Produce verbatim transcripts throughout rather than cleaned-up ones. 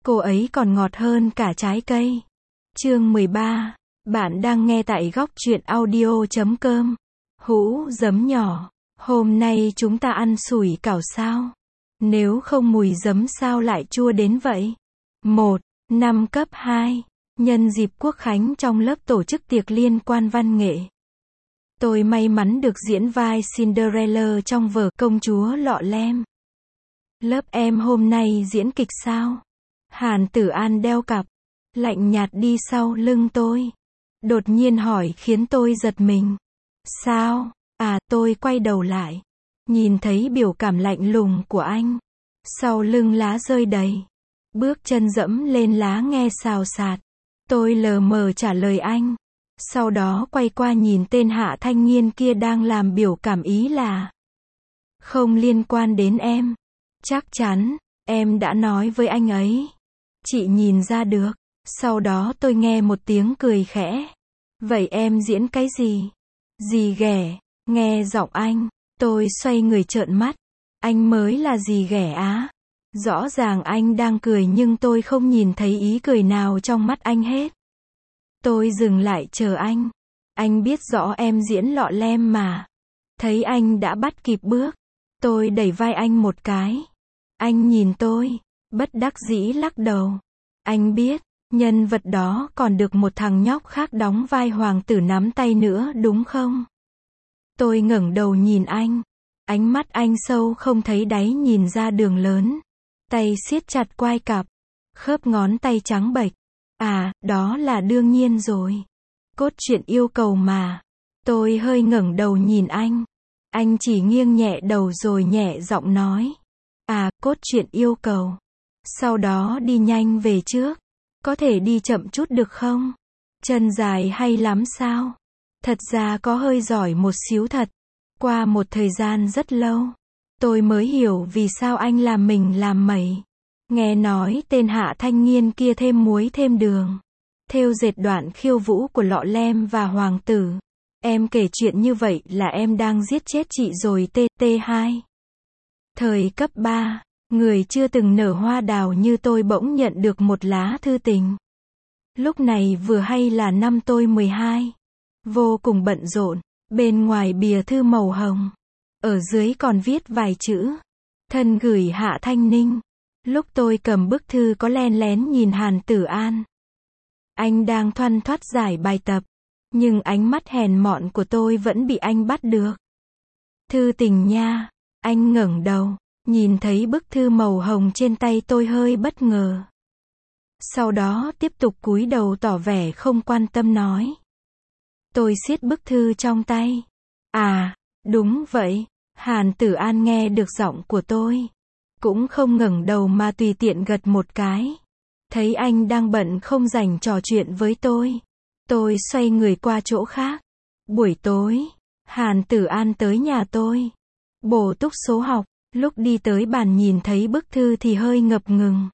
cô ấy còn ngọt hơn cả trái cây. Chương mười ba. Bạn đang nghe tại góc truyện audio chấm com. Hũ giấm nhỏ. Hôm nay chúng ta ăn sủi cảo sao? Nếu không mùi giấm sao lại chua đến vậy? một. Năm cấp hai. Nhân dịp Quốc khánh trong lớp tổ chức tiệc liên quan văn nghệ. Tôi may mắn được diễn vai Cinderella trong vở Công chúa Lọ Lem. Lớp em hôm nay diễn kịch sao? Hàn Tử An đeo cặp, lạnh nhạt đi sau lưng tôi. Đột nhiên hỏi khiến tôi giật mình. Sao? À, tôi quay đầu lại. Nhìn thấy biểu cảm lạnh lùng của anh. Sau lưng lá rơi đầy. Bước chân dẫm lên lá nghe xào xạc. Tôi lờ mờ trả lời anh. Sau đó quay qua nhìn tên hạ thanh niên kia đang làm biểu cảm ý là không liên quan đến em. Chắc chắn, em đã nói với anh ấy. Chị nhìn ra được. Sau đó tôi nghe một tiếng cười khẽ. Vậy em diễn cái gì? Dì ghẻ. Nghe giọng anh, tôi xoay người trợn mắt. Anh mới là dì ghẻ á? Rõ ràng anh đang cười nhưng tôi không nhìn thấy ý cười nào trong mắt anh hết. Tôi dừng lại chờ anh. Anh biết rõ em diễn Lọ Lem mà. Thấy anh đã bắt kịp bước. Tôi đẩy vai anh một cái. Anh nhìn tôi, bất đắc dĩ lắc đầu. Anh biết, nhân vật đó còn được một thằng nhóc khác đóng vai hoàng tử nắm tay nữa đúng không? Tôi ngẩng đầu nhìn anh. Ánh mắt anh sâu không thấy đáy nhìn ra đường lớn. Tay siết chặt quai cặp. Khớp ngón tay trắng bệch. À, đó là đương nhiên rồi. Cốt truyện yêu cầu mà. Tôi hơi ngẩng đầu nhìn anh. Anh chỉ nghiêng nhẹ đầu rồi nhẹ giọng nói. À, cốt truyện yêu cầu. Sau đó đi nhanh về trước. Có thể đi chậm chút được không? Chân dài hay lắm sao? Thật ra có hơi giỏi một xíu thật. Qua một thời gian rất lâu, tôi mới hiểu vì sao anh làm mình làm mẩy. Nghe nói tên hạ thanh niên kia thêm muối thêm đường. Thêu dệt đoạn khiêu vũ của Lọ Lem và hoàng tử. Em kể chuyện như vậy là em đang giết chết chị rồi. T T hai. Thời cấp ba, người chưa từng nở hoa đào như tôi bỗng nhận được một lá thư tình. Lúc này vừa hay là năm tôi mười hai. Vô cùng bận rộn. Bên ngoài bìa thư màu hồng. Ở dưới còn viết vài chữ. Thân gửi Hạ Thanh Ninh. Lúc tôi cầm bức thư có len lén nhìn Hàn Tử An. Anh đang thoăn thoắt giải bài tập. Nhưng ánh mắt hèn mọn của tôi vẫn bị anh bắt được. Thư tình nha. Anh ngẩng đầu. Nhìn thấy bức thư màu hồng trên tay tôi hơi bất ngờ. Sau đó tiếp tục cúi đầu tỏ vẻ không quan tâm nói. Tôi siết bức thư trong tay. À, đúng vậy. Hàn Tử An nghe được giọng của tôi. Cũng không ngẩng đầu mà tùy tiện gật một cái. Thấy anh đang bận không rảnh trò chuyện với tôi. Tôi xoay người qua chỗ khác. Buổi tối, Hàn Tử An tới nhà tôi. Bổ túc số học. Lúc đi tới bàn nhìn thấy bức thư thì hơi ngập ngừng.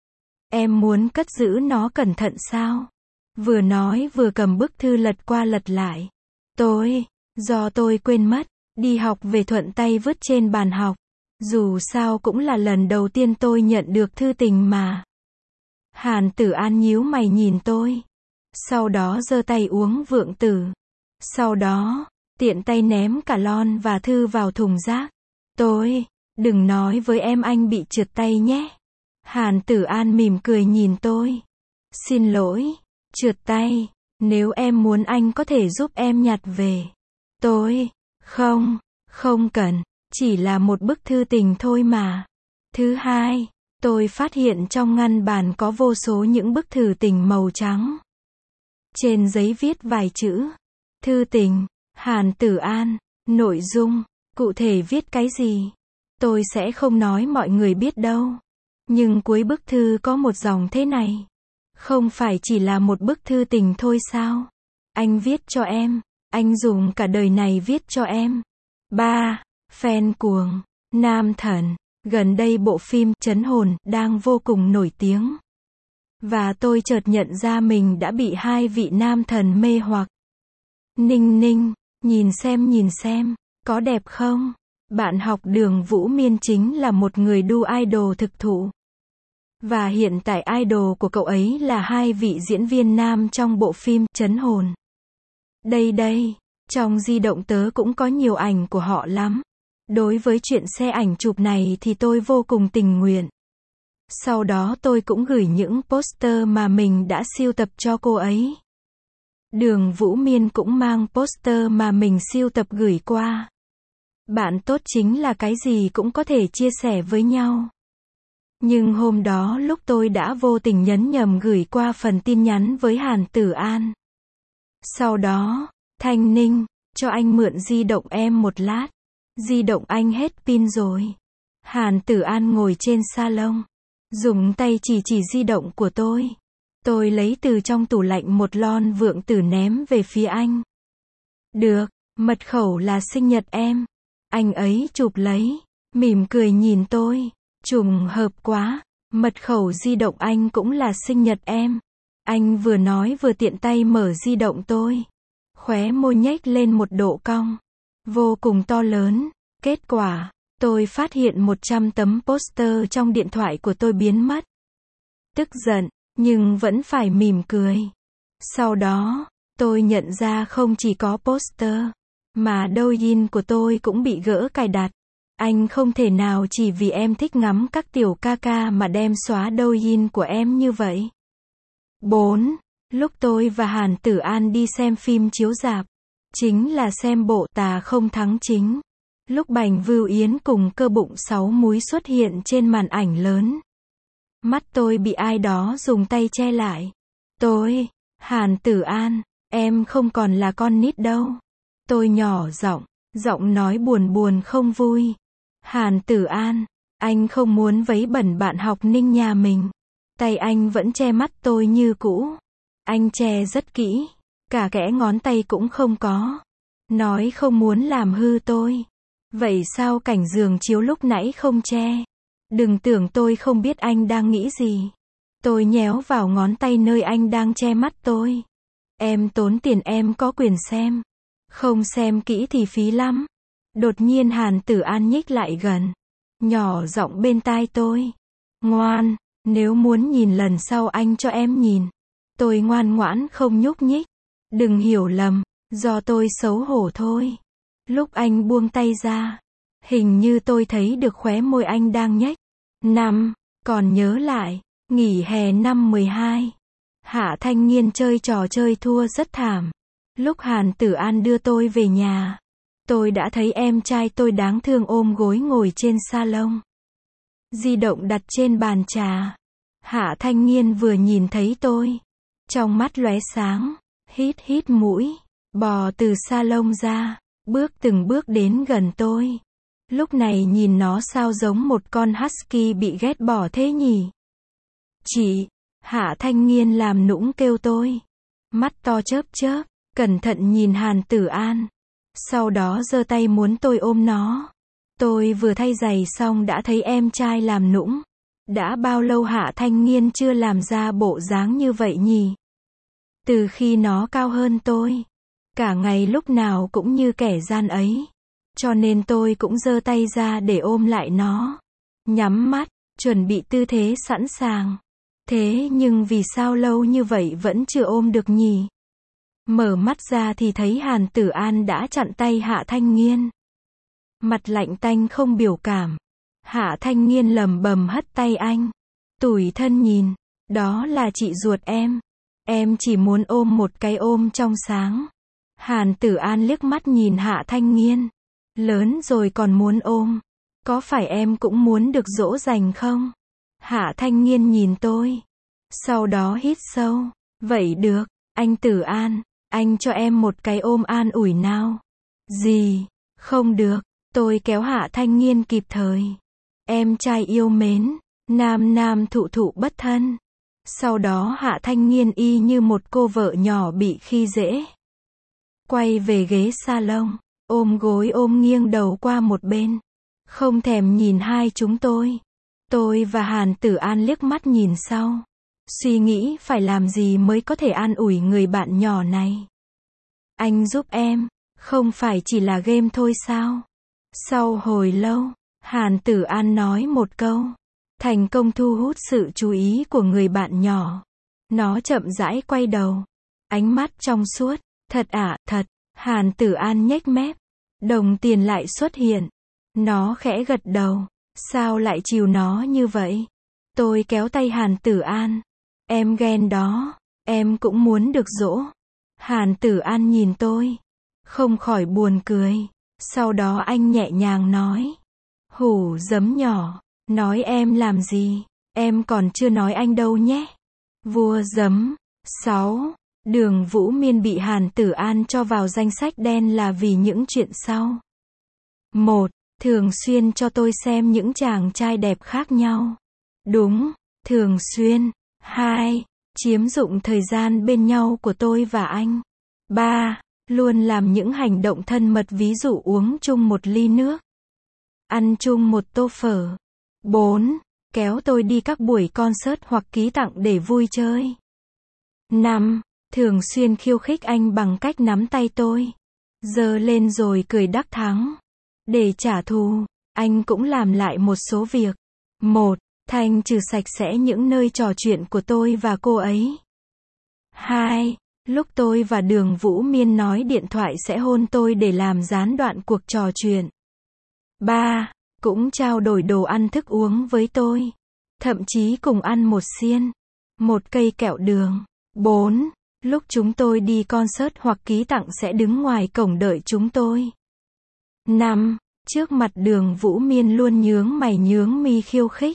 Em muốn cất giữ nó cẩn thận sao? Vừa nói vừa cầm bức thư lật qua lật lại. Tôi, do tôi quên mất, đi học về thuận tay vứt trên bàn học. Dù sao cũng là lần đầu tiên tôi nhận được thư tình mà. Hàn Tử An nhíu mày nhìn tôi. Sau đó giơ tay uống vượng tử. Sau đó, tiện tay ném cả lon và thư vào thùng rác. Tôi, đừng nói với em anh bị trượt tay nhé. Hàn Tử An mỉm cười nhìn tôi. Xin lỗi. Trượt tay, nếu em muốn anh có thể giúp em nhặt về. Tôi, không, không cần, chỉ là một bức thư tình thôi mà. Thứ hai, tôi phát hiện trong ngăn bàn có vô số những bức thư tình màu trắng. Trên giấy viết vài chữ. Thư tình, Hàn Tử An, nội dung, cụ thể viết cái gì? Tôi sẽ không nói mọi người biết đâu. Nhưng cuối bức thư có một dòng thế này. Không phải chỉ là một bức thư tình thôi sao? Anh viết cho em. Anh dùng cả đời này viết cho em. ba. Fan cuồng. Nam thần. Gần đây bộ phim Trấn Hồn đang vô cùng nổi tiếng. Và tôi chợt nhận ra mình đã bị hai vị nam thần mê hoặc. Ninh Ninh, nhìn xem nhìn xem, có đẹp không? Bạn học Đường Vũ Miên chính là một người đu idol thực thụ. Và hiện tại idol của cậu ấy là hai vị diễn viên nam trong bộ phim Trấn Hồn. Đây đây, trong di động tớ cũng có nhiều ảnh của họ lắm. Đối với chuyện xe ảnh chụp này thì tôi vô cùng tình nguyện. Sau đó tôi cũng gửi những poster mà mình đã sưu tập cho cô ấy. Đường Vũ Miên cũng mang poster mà mình sưu tập gửi qua. Bạn tốt chính là cái gì cũng có thể chia sẻ với nhau. Nhưng hôm đó lúc tôi đã vô tình nhấn nhầm gửi qua phần tin nhắn với Hàn Tử An. Sau đó, Thanh Ninh, cho anh mượn di động em một lát. Di động anh hết pin rồi. Hàn Tử An ngồi trên salon, dùng tay chỉ chỉ di động của tôi. Tôi lấy từ trong tủ lạnh một lon vượng tử ném về phía anh. Được, mật khẩu là sinh nhật em. Anh ấy chụp lấy, mỉm cười nhìn tôi. Trùng hợp quá, mật khẩu di động anh cũng là sinh nhật em. Anh vừa nói vừa tiện tay mở di động tôi. Khóe môi nhếch lên một độ cong. Vô cùng to lớn. Kết quả, tôi phát hiện một trăm tấm poster trong điện thoại của tôi biến mất. Tức giận, nhưng vẫn phải mỉm cười. Sau đó, tôi nhận ra không chỉ có poster, mà Douyin của tôi cũng bị gỡ cài đặt. Anh không thể nào chỉ vì em thích ngắm các tiểu ca ca mà đem xóa Douyin của em như vậy. bốn. Lúc tôi và Hàn Tử An đi xem phim chiếu rạp, chính là xem bộ Tà Không Thắng Chính. Lúc Bành Vưu Yến cùng Cơ Bụng Sáu Múi xuất hiện trên màn ảnh lớn. Mắt tôi bị ai đó dùng tay che lại. Tôi, Hàn Tử An, em không còn là con nít đâu. Tôi nhỏ giọng, giọng nói buồn buồn không vui. Hàn Tử An, anh không muốn vấy bẩn bạn học Ninh nhà mình. Tay anh vẫn che mắt tôi như cũ. Anh che rất kỹ, cả kẽ ngón tay cũng không có. Nói không muốn làm hư tôi. Vậy sao cảnh giường chiếu lúc nãy không che? Đừng tưởng tôi không biết anh đang nghĩ gì. Tôi nhéo vào ngón tay nơi anh đang che mắt tôi. Em tốn tiền em có quyền xem. Không xem kỹ thì phí lắm. Đột nhiên Hàn Tử An nhích lại gần. Nhỏ giọng bên tai tôi. Ngoan, nếu muốn nhìn lần sau anh cho em nhìn. Tôi ngoan ngoãn không nhúc nhích. Đừng hiểu lầm, do tôi xấu hổ thôi. Lúc anh buông tay ra, hình như tôi thấy được khóe môi anh đang nhếch. Năm, còn nhớ lại, nghỉ hè năm mười hai. Hạ Thanh Nghiên chơi trò chơi thua rất thảm. Lúc Hàn Tử An đưa tôi về nhà, tôi đã thấy em trai tôi đáng thương ôm gối ngồi trên salon. Di động đặt trên bàn trà. Hạ Thanh Nghiên vừa nhìn thấy tôi, trong mắt lóe sáng, hít hít mũi, bò từ salon ra, bước từng bước đến gần tôi. Lúc này nhìn nó sao giống một con husky bị ghét bỏ thế nhỉ? Chị, Hạ Thanh Nghiên làm nũng kêu tôi. Mắt to chớp chớp, cẩn thận nhìn Hàn Tử An. Sau đó giơ tay muốn tôi ôm nó. Tôi vừa thay giày xong đã thấy em trai làm nũng. Đã bao lâu Hạ Thanh Nghiên chưa làm ra bộ dáng như vậy nhỉ? Từ khi nó cao hơn tôi, cả ngày lúc nào cũng như kẻ gian ấy. Cho nên tôi cũng giơ tay ra để ôm lại nó. Nhắm mắt, chuẩn bị tư thế sẵn sàng. Thế nhưng vì sao lâu như vậy vẫn chưa ôm được nhỉ? Mở mắt ra thì thấy Hàn Tử An đã chặn tay Hạ Thanh Nghiên. Mặt lạnh tanh không biểu cảm. Hạ Thanh Nghiên lầm bầm hất tay anh. Tủi thân nhìn, đó là chị ruột em. Em chỉ muốn ôm một cái ôm trong sáng. Hàn Tử An liếc mắt nhìn Hạ Thanh Nghiên. Lớn rồi còn muốn ôm. Có phải em cũng muốn được dỗ dành không? Hạ Thanh Nghiên nhìn tôi. Sau đó hít sâu. Vậy được, anh Tử An, anh cho em một cái ôm an ủi nào. Gì? Không được. Tôi kéo Hạ Thanh Nghiên kịp thời. Em trai yêu mến. Nam nam thụ thụ bất thân. Sau đó Hạ Thanh Nghiên y như một cô vợ nhỏ bị khi dễ. Quay về ghế salon, ôm gối ôm nghiêng đầu qua một bên. Không thèm nhìn hai chúng tôi. Tôi và Hàn Tử An liếc mắt nhìn sau. Suy nghĩ phải làm gì mới có thể an ủi người bạn nhỏ này. Anh giúp em, không phải chỉ là game thôi sao? Sau hồi lâu, Hàn Tử An nói một câu. thành công thu hút sự chú ý của người bạn nhỏ. Nó chậm rãi quay đầu. Ánh mắt trong suốt. Thật ạ, thật. Hàn Tử An nhếch mép. Đồng tiền lại xuất hiện. Nó khẽ gật đầu. Sao lại chiều nó như vậy? Tôi kéo tay Hàn Tử An. Em ghen đó. Em cũng muốn được dỗ. Hàn Tử An nhìn tôi. Không khỏi buồn cười. Sau đó anh nhẹ nhàng nói. Hủ giấm nhỏ. Nói em làm gì? Em còn chưa nói anh đâu nhé. Vua giấm. sáu. Đường Vũ Miên bị Hàn Tử An cho vào danh sách đen là vì những chuyện sau. một. Thường xuyên cho tôi xem những chàng trai đẹp khác nhau. Đúng, thường xuyên. hai. Chiếm dụng thời gian bên nhau của tôi và anh. ba. Luôn làm những hành động thân mật, ví dụ uống chung một ly nước, ăn chung một tô phở. bốn. Kéo tôi đi các buổi concert hoặc ký tặng để vui chơi. năm. Thường xuyên khiêu khích anh bằng cách nắm tay tôi, giơ lên rồi cười đắc thắng. Để trả thù, anh cũng làm lại một số việc. một. Thanh trừ sạch sẽ những nơi trò chuyện của tôi và cô ấy. hai. Lúc tôi và Đường Vũ Miên nói điện thoại sẽ hôn tôi để làm gián đoạn cuộc trò chuyện. ba. Cũng trao đổi đồ ăn thức uống với tôi. Thậm chí cùng ăn một xiên, một cây kẹo đường. bốn. Lúc chúng tôi đi concert hoặc ký tặng sẽ đứng ngoài cổng đợi chúng tôi. năm. Trước mặt Đường Vũ Miên luôn nhướng mày nhướng mi khiêu khích.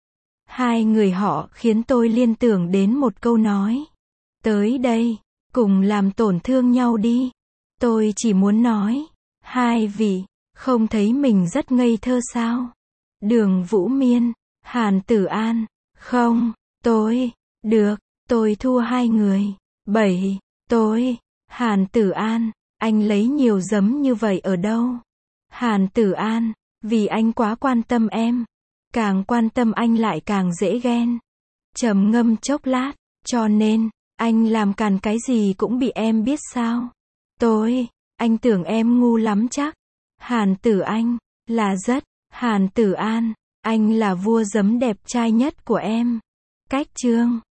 Hai người họ khiến tôi liên tưởng đến một câu nói. Tới đây, cùng làm tổn thương nhau đi. Tôi chỉ muốn nói, hai vị, không thấy mình rất ngây thơ sao? Đường Vũ Miên, Hàn Tử An, không, tôi, được, tôi thua hai người. bảy. Tôi, Hàn Tử An, anh lấy nhiều giấm như vậy ở đâu? Hàn Tử An, vì anh quá quan tâm em. Càng quan tâm anh lại càng dễ ghen. Trầm ngâm chốc lát, cho nên, anh làm càn cái gì cũng bị em biết sao? Tôi, anh tưởng em ngu lắm chắc. Hàn Tử Anh, là rất. Hàn Tử An, anh là vua giấm đẹp trai nhất của em. Cách chương